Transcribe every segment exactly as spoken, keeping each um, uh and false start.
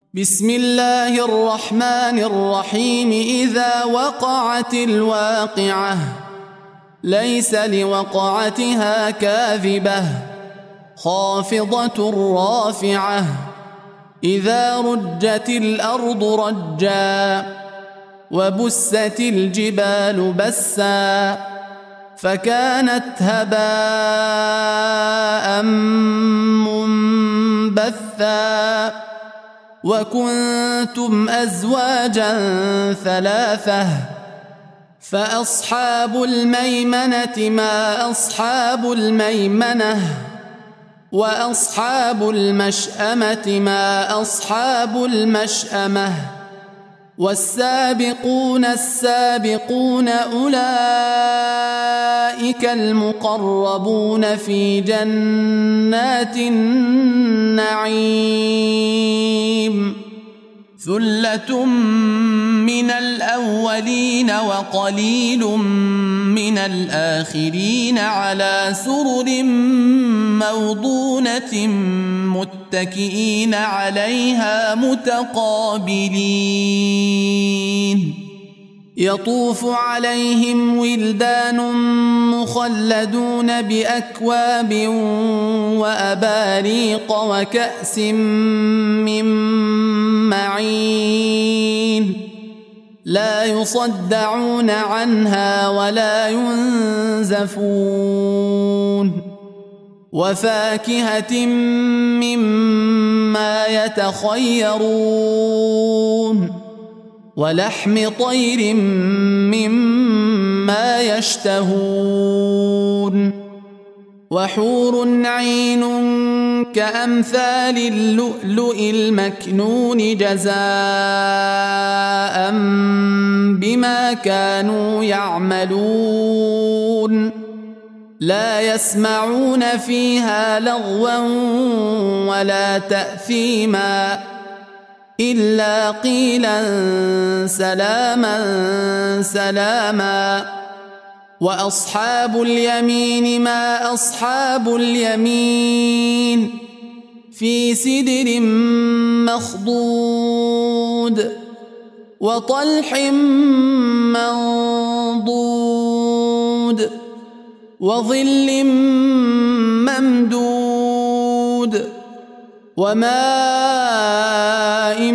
بسم الله الرحمن الرحيم. إذا وقعت الواقعة ليس لوقعتها كاذبة خافضة رافعة. إذا رجت الأرض رجا وبست الجبال بسا فكانت هباء منبثا وكنتم أزواجا ثلاثة فأصحاب الميمنة ما أصحاب الميمنة وأصحاب المشأمة ما أصحاب المشأمة. والسابقون السابقون أولئك المقربون في جنات النعيم. ثلة من الأولين وقليل من الآخرين على سرر موضونة متكئين عليها متقابلين. يطوف عليهم ولدان مخلدون بأكواب وأباريق وكأس من معين لا يصدعون عنها ولا ينزفون. وفاكهة مما يتخيرون ولحم طير مما يشتهون. وحور عين كأمثال اللؤلؤ المكنون جزاء بما كانوا يعملون. لا يسمعون فيها لغوا ولا تأثيما إلا قيلا سلاما سلاما. وأصحاب اليمين ما أصحاب اليمين في سدر مخضود وطلح منضود وظل ممدود وماء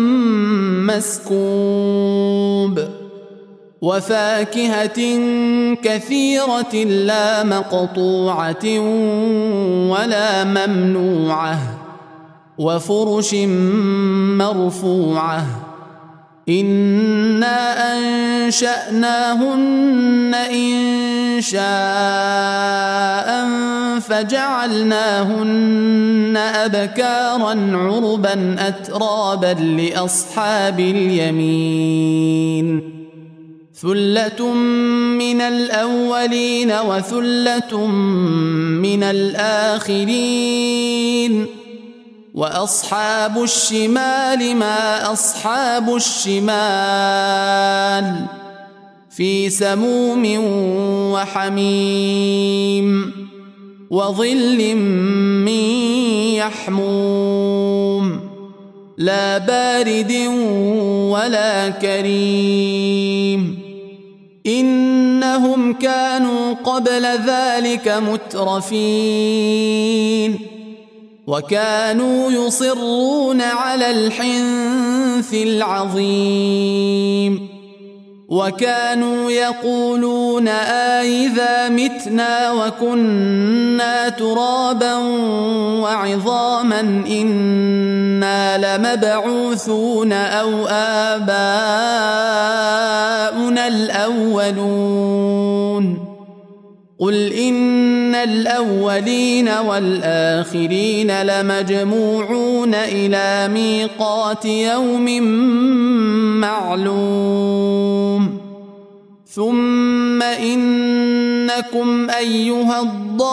مسكوب. وفاكهة كثيرة لا مقطوعة ولا ممنوعة وفرش مرفوعة. إنا أنشأناهن إنشاء فجعلناهن أبكارا عربا أترابا لأصحاب اليمين. ثلة من الأولين وثلة من الآخرين. وأصحاب الشمال ما أصحاب الشمال في سموم وحميم وظل من يحموم لا بارد ولا كريم. إنهم كانوا قبل ذلك مترفين وكانوا يصرون على الحنث العظيم. وكانوا يقولون آئذا متنا وكنا ترابا وعظاما إنا لمبعوثون أو آباؤنا الأولون. قل إن الأولين والآخرين لمجموعون إلى ميقات يوم معلوم. ثم إنكم أيها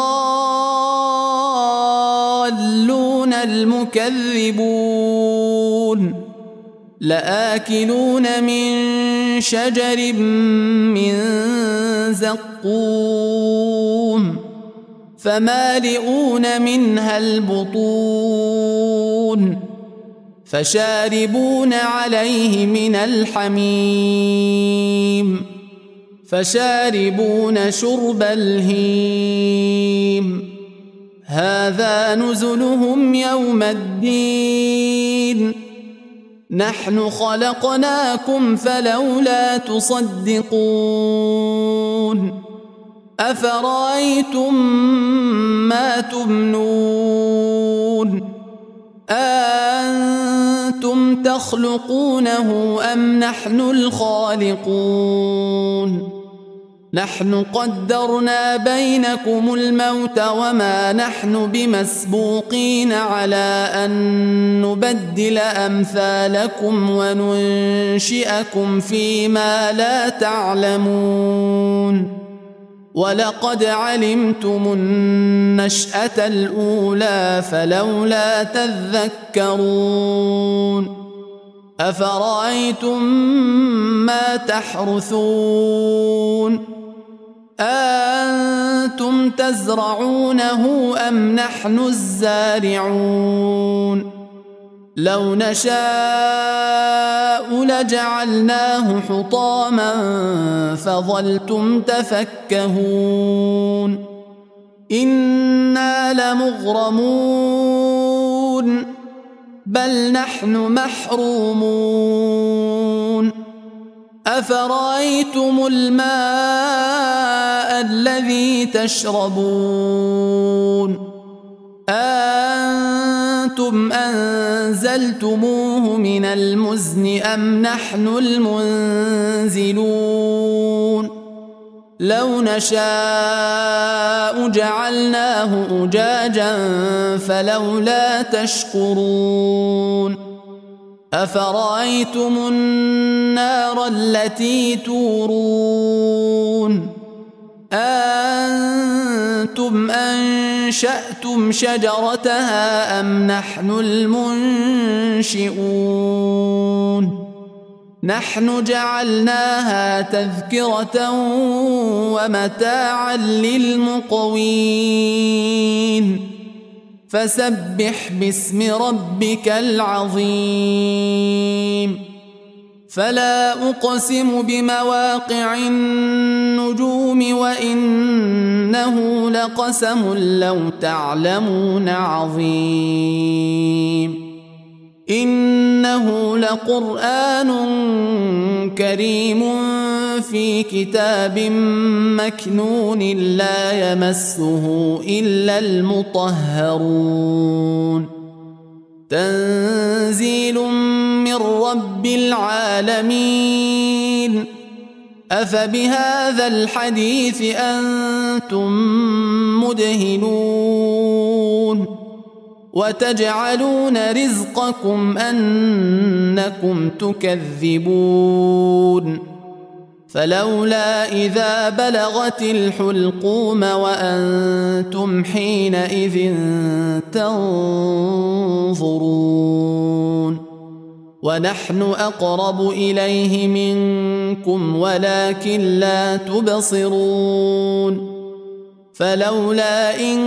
الضالون المكذبون لآكلون من شجر من زقوم فمالئون منها البطون فشاربون عليه من الحميم فشاربون شرب الهيم هذا نزلهم يوم الدين نحن خلقناكم فلولا تصدقون أفرأيتم ما تمنون أأنتم تخلقونه أم نحن الخالقون نحن قدرنا بينكم الموت وما نحن بمسبوقين على أن نبدل أمثالكم وننشئكم فيما لا تعلمون ولقد علمتم النشأة الأولى فلولا تذكرون أفرأيتم ما تحرثون أأنتم تزرعونه أم نحن الزارعون لو نشاء لجعلناه حطاما فظلتم تفكهون إنا لمغرمون بل نحن محرومون أفرأيتم الماء الذي تشربون أأنتم أنزلتموه من المزن أم نحن المنزلون لو نشاء جعلناه أجاجا فلولا تشكرون أفرأيتم النار التي تورون أأنتم أنشأتم شجرتها أم نحن المنشئون نحن جعلناها تذكرة ومتاعا للمقوين فسبح باسم ربك العظيم فلا أقسم بمواقع النجوم وإنه لقسم لو تعلمون عظيم إنه لقرآن كريم في كتاب مكنون لا يمسه إلا المطهرون تنزيل من رب العالمين أفبهذا الحديث أنتم مدهنون وتجعلون رزقكم أنكم تكذبون فلولا إذا بلغت الحلقوم وأنتم حينئذ تنظرون ونحن أقرب إليه منكم ولكن لا تبصرون فلولا إن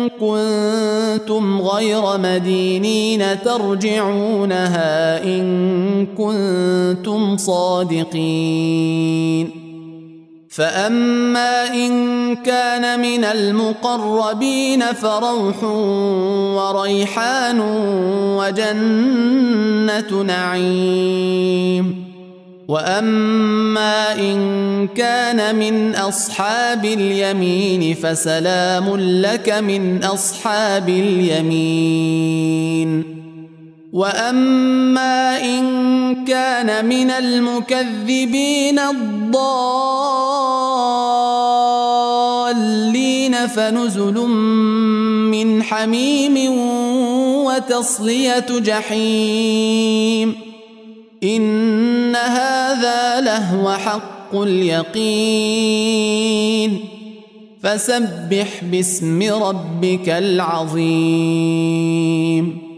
كنتم غير مدينين ترجعونها إن كنتم صادقين فأما إن كان من المقربين فروح وريحان وجنة نعيم وأما إن كان من أصحاب اليمين فسلام لك من أصحاب اليمين وأما إن كان من المكذبين الضالين فنزل من حميم وتصلية جحيم إن هذا لهو حق اليقين فسبح باسم ربك العظيم